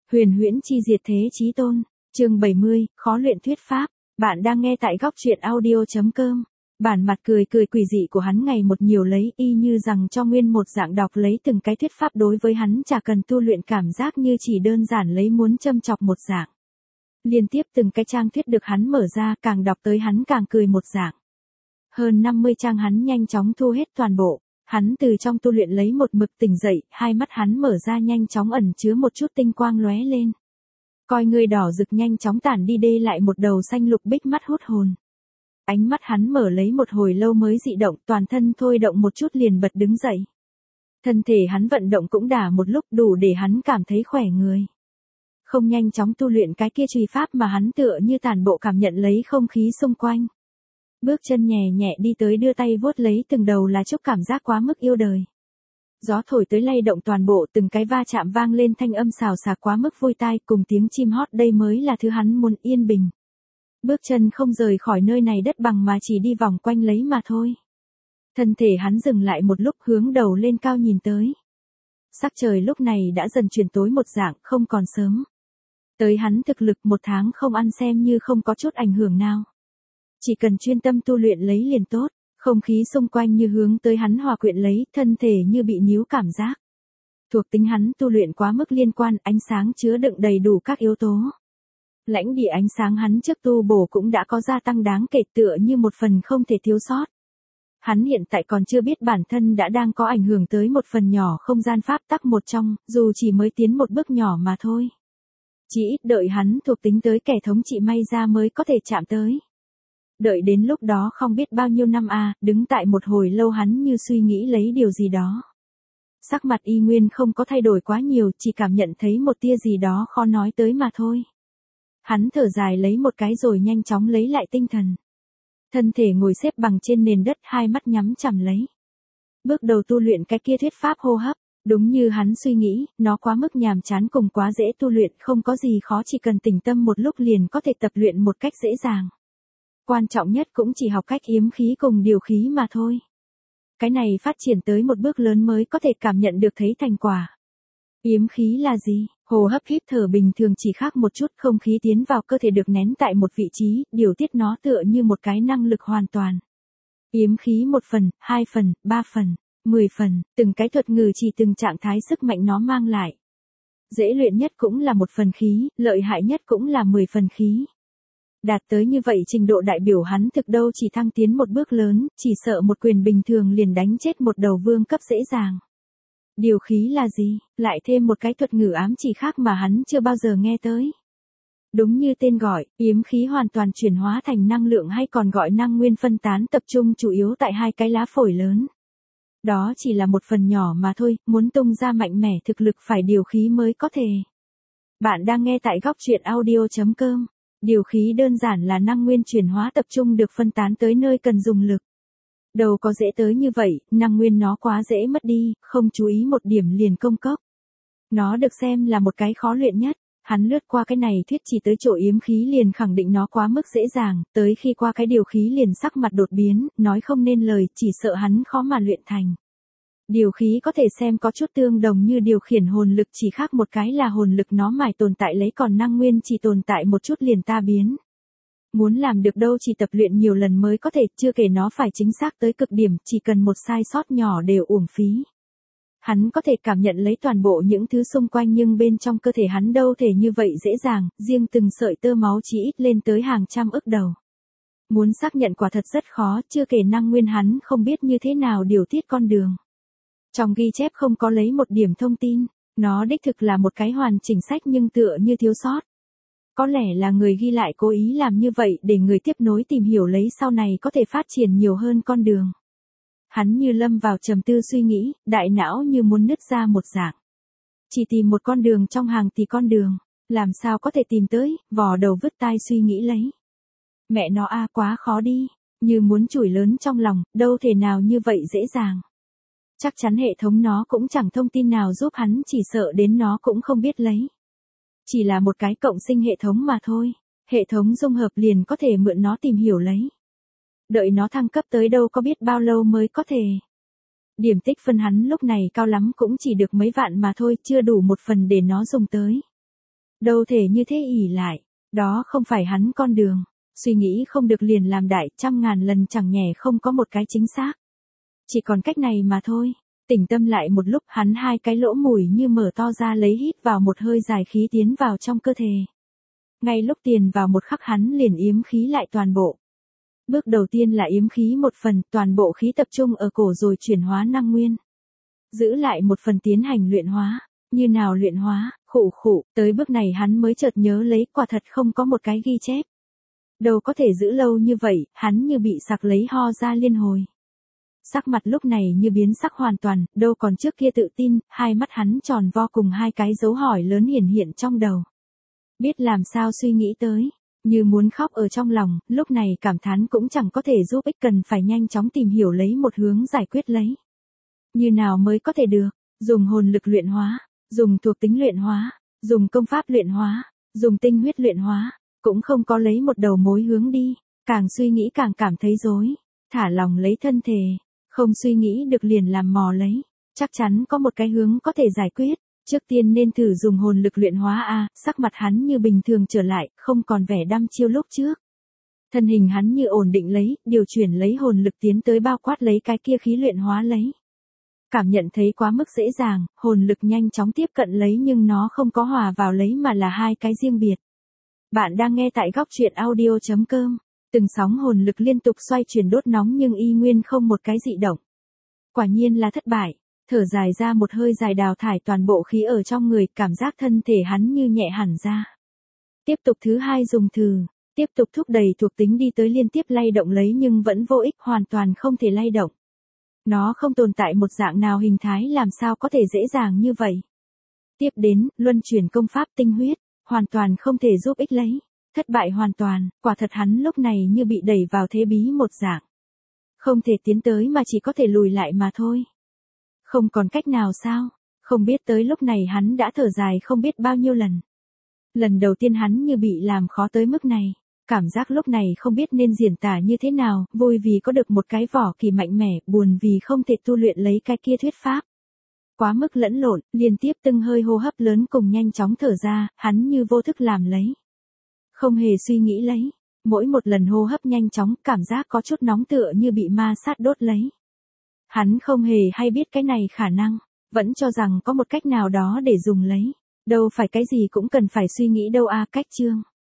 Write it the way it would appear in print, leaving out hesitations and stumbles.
Huyền huyễn chi diệt thế chí tôn, chương 70, khó luyện thuyết pháp. Bạn đang nghe tại góc truyện audio.com. Bản mặt cười cười quỷ dị của hắn ngày một nhiều lấy, y như rằng cho nguyên một dạng đọc lấy từng cái thuyết pháp đối với hắn chả cần tu luyện, cảm giác như chỉ đơn giản lấy muốn châm chọc một dạng. Liên tiếp từng cái trang thuyết được hắn mở ra, càng đọc tới hắn càng cười một dạng. Hơn 50 trang hắn nhanh chóng thu hết toàn bộ. Hắn từ trong tu luyện lấy một mực tỉnh dậy, hai mắt hắn mở ra nhanh chóng ẩn chứa một chút tinh quang lóe lên. Coi người đỏ rực nhanh chóng tản đi, đê lại một đầu xanh lục bích mắt hút hồn. Ánh mắt hắn mở lấy một hồi lâu mới dị động, toàn thân thôi động một chút liền bật đứng dậy. Thân thể hắn vận động cũng đã một lúc đủ để hắn cảm thấy khỏe người. Không nhanh chóng tu luyện cái kia trùy pháp mà hắn tựa như tản bộ cảm nhận lấy không khí xung quanh. Bước chân nhẹ nhẹ đi tới, đưa tay vuốt lấy từng đầu lá trúc, cảm giác quá mức yêu đời. Gió thổi tới lay động toàn bộ, từng cái va chạm vang lên thanh âm xào xạc quá mức vui tai, cùng tiếng chim hót, đây mới là thứ hắn muốn, yên bình. Bước chân không rời khỏi nơi này đất bằng mà chỉ đi vòng quanh lấy mà thôi. Thân thể hắn dừng lại một lúc, hướng đầu lên cao nhìn tới. Sắc trời lúc này đã dần chuyển tối một dạng, không còn sớm. Tới hắn thực lực một tháng không ăn xem như không có chút ảnh hưởng nào. Chỉ cần chuyên tâm tu luyện lấy liền tốt, không khí xung quanh như hướng tới hắn hòa quyện lấy, thân thể như bị níu cảm giác. Thuộc tính hắn tu luyện quá mức liên quan, ánh sáng chứa đựng đầy đủ các yếu tố. Lãnh địa ánh sáng hắn trước tu bổ cũng đã có gia tăng đáng kể, tựa như một phần không thể thiếu sót. Hắn hiện tại còn chưa biết bản thân đã đang có ảnh hưởng tới một phần nhỏ không gian pháp tắc một trong, dù chỉ mới tiến một bước nhỏ mà thôi. Chỉ ít đợi hắn thuộc tính tới kẻ thống trị may ra mới có thể chạm tới. Đợi đến lúc đó không biết bao nhiêu năm đứng tại một hồi lâu hắn như suy nghĩ lấy điều gì đó. Sắc mặt y nguyên không có thay đổi quá nhiều, chỉ cảm nhận thấy một tia gì đó khó nói tới mà thôi. Hắn thở dài lấy một cái rồi nhanh chóng lấy lại tinh thần. Thân thể ngồi xếp bằng trên nền đất, hai mắt nhắm chằm lấy. Bước đầu tu luyện cái kia thuyết pháp hô hấp, đúng như hắn suy nghĩ, nó quá mức nhàm chán cùng quá dễ tu luyện, không có gì khó, chỉ cần tĩnh tâm một lúc liền có thể tập luyện một cách dễ dàng. Quan trọng nhất cũng chỉ học cách yếm khí cùng điều khí mà thôi. Cái này phát triển tới một bước lớn mới có thể cảm nhận được thấy thành quả. Yếm khí là gì? Hô hấp hít thở bình thường chỉ khác một chút, không khí tiến vào cơ thể được nén tại một vị trí, điều tiết nó tựa như một cái năng lực hoàn toàn. Yếm khí 1 phần, 2 phần, 3 phần, 10 phần, từng cái thuật ngữ chỉ từng trạng thái sức mạnh nó mang lại. Dễ luyện nhất cũng là 1 phần khí, lợi hại nhất cũng là 10 phần khí. Đạt tới như vậy trình độ đại biểu hắn thực đâu chỉ thăng tiến một bước lớn, chỉ sợ một quyền bình thường liền đánh chết một đầu vương cấp dễ dàng. Điều khí là gì? Lại thêm một cái thuật ngữ ám chỉ khác mà hắn chưa bao giờ nghe tới. Đúng như tên gọi, yếm khí hoàn toàn chuyển hóa thành năng lượng, hay còn gọi năng nguyên phân tán, tập trung chủ yếu tại hai cái lá phổi lớn. Đó chỉ là một phần nhỏ mà thôi, muốn tung ra mạnh mẽ thực lực phải điều khí mới có thể. Bạn đang nghe tại góc truyện audio.com. Điều khí đơn giản là năng nguyên chuyển hóa tập trung được phân tán tới nơi cần dùng lực. Đâu có dễ tới như vậy, năng nguyên nó quá dễ mất đi, không chú ý một điểm liền công cốc. Nó được xem là một cái khó luyện nhất, hắn lướt qua cái này thuyết chỉ tới chỗ yếm khí liền khẳng định nó quá mức dễ dàng, tới khi qua cái điều khí liền sắc mặt đột biến, nói không nên lời, chỉ sợ hắn khó mà luyện thành. Điều khí có thể xem có chút tương đồng như điều khiển hồn lực, chỉ khác một cái là hồn lực nó mãi tồn tại lấy, còn năng nguyên chỉ tồn tại một chút liền ta biến. Muốn làm được đâu chỉ tập luyện nhiều lần mới có thể, chưa kể nó phải chính xác tới cực điểm, chỉ cần một sai sót nhỏ đều uổng phí. Hắn có thể cảm nhận lấy toàn bộ những thứ xung quanh nhưng bên trong cơ thể hắn đâu thể như vậy dễ dàng, riêng từng sợi tơ máu chỉ ít lên tới hàng trăm ức đầu. Muốn xác nhận quả thật rất khó, chưa kể năng nguyên hắn không biết như thế nào điều tiết con đường. Trong ghi chép không có lấy một điểm thông tin, nó đích thực là một cái hoàn chỉnh sách nhưng tựa như thiếu sót. Có lẽ là người ghi lại cố ý làm như vậy để người tiếp nối tìm hiểu lấy sau này có thể phát triển nhiều hơn con đường. Hắn như lâm vào trầm tư suy nghĩ, đại não như muốn nứt ra một dạng. Chỉ tìm một con đường trong hàng tỷ con đường, làm sao có thể tìm tới, vò đầu vứt tai suy nghĩ lấy. Mẹ nó quá khó đi, như muốn chửi lớn trong lòng, đâu thể nào như vậy dễ dàng. Chắc chắn hệ thống nó cũng chẳng thông tin nào giúp hắn, chỉ sợ đến nó cũng không biết lấy. Chỉ là một cái cộng sinh hệ thống mà thôi, hệ thống dung hợp liền có thể mượn nó tìm hiểu lấy. Đợi nó thăng cấp tới đâu có biết bao lâu mới có thể. Điểm tích phân hắn lúc này cao lắm cũng chỉ được mấy vạn mà thôi, chưa đủ 1 phần để nó dùng tới. Đâu thể như thế ỷ lại, đó không phải hắn con đường, suy nghĩ không được liền làm đại, 100.000 lần chẳng nhẽ không có một cái chính xác. Chỉ còn cách này mà thôi. Tỉnh tâm lại một lúc, hắn hai cái lỗ mũi như mở to ra lấy hít vào một hơi dài khí tiến vào trong cơ thể. Ngay lúc tiền vào một khắc hắn liền yếm khí lại toàn bộ. Bước đầu tiên là yếm khí một phần, toàn bộ khí tập trung ở cổ rồi chuyển hóa năng nguyên. Giữ lại một phần tiến hành luyện hóa. Như nào luyện hóa, khụ, tới bước này hắn mới chợt nhớ lấy, quả thật không có một cái ghi chép. Đâu có thể giữ lâu như vậy, hắn như bị sặc lấy ho ra liên hồi. Sắc mặt lúc này như biến sắc hoàn toàn, đâu còn trước kia tự tin, hai mắt hắn tròn vo cùng hai cái dấu hỏi lớn hiển hiện trong đầu. Biết làm sao suy nghĩ tới, như muốn khóc ở trong lòng, lúc này cảm thán cũng chẳng có thể giúp ích, cần phải nhanh chóng tìm hiểu lấy một hướng giải quyết lấy. Như nào mới có thể được, dùng hồn lực luyện hóa, dùng thuộc tính luyện hóa, dùng công pháp luyện hóa, dùng tinh huyết luyện hóa, cũng không có lấy một đầu mối hướng đi, càng suy nghĩ càng cảm thấy rối, thả lòng lấy thân thể, không suy nghĩ được liền làm mò lấy, chắc chắn có một cái hướng có thể giải quyết, trước tiên nên thử dùng hồn lực luyện hóa a, sắc mặt hắn như bình thường trở lại, không còn vẻ đăm chiêu lúc trước. Thân hình hắn như ổn định lấy, điều chuyển lấy hồn lực tiến tới bao quát lấy cái kia khí luyện hóa lấy. Cảm nhận thấy quá mức dễ dàng, hồn lực nhanh chóng tiếp cận lấy nhưng nó không có hòa vào lấy mà là hai cái riêng biệt. Bạn đang nghe tại góc truyện audio.com. Từng sóng hồn lực liên tục xoay chuyển đốt nóng nhưng y nguyên không một cái dị động. Quả nhiên là thất bại, thở dài ra một hơi dài đào thải toàn bộ khí ở trong người, cảm giác thân thể hắn như nhẹ hẳn ra. Tiếp tục thứ hai dùng thử, tiếp tục thúc đẩy thuộc tính đi tới liên tiếp lay động lấy nhưng vẫn vô ích, hoàn toàn không thể lay động. Nó không tồn tại một dạng nào hình thái làm sao có thể dễ dàng như vậy. Tiếp đến, luân chuyển công pháp tinh huyết, hoàn toàn không thể giúp ích lấy. Thất bại hoàn toàn, quả thật hắn lúc này như bị đẩy vào thế bí một dạng. Không thể tiến tới mà chỉ có thể lùi lại mà thôi. Không còn cách nào sao, không biết tới lúc này hắn đã thở dài không biết bao nhiêu lần. Lần đầu tiên hắn như bị làm khó tới mức này, cảm giác lúc này không biết nên diễn tả như thế nào, vui vì có được một cái vỏ kỳ mạnh mẽ, buồn vì không thể tu luyện lấy cái kia thuyết pháp. Quá mức lẫn lộn, liên tiếp từng hơi hô hấp lớn cùng nhanh chóng thở ra, hắn như vô thức làm lấy. Không hề suy nghĩ lấy, mỗi một lần hô hấp nhanh chóng, cảm giác có chút nóng tựa như bị ma sát đốt lấy. Hắn không hề hay biết cái này khả năng, vẫn cho rằng có một cách nào đó để dùng lấy. Đâu phải cái gì cũng cần phải suy nghĩ đâu a, cách chương.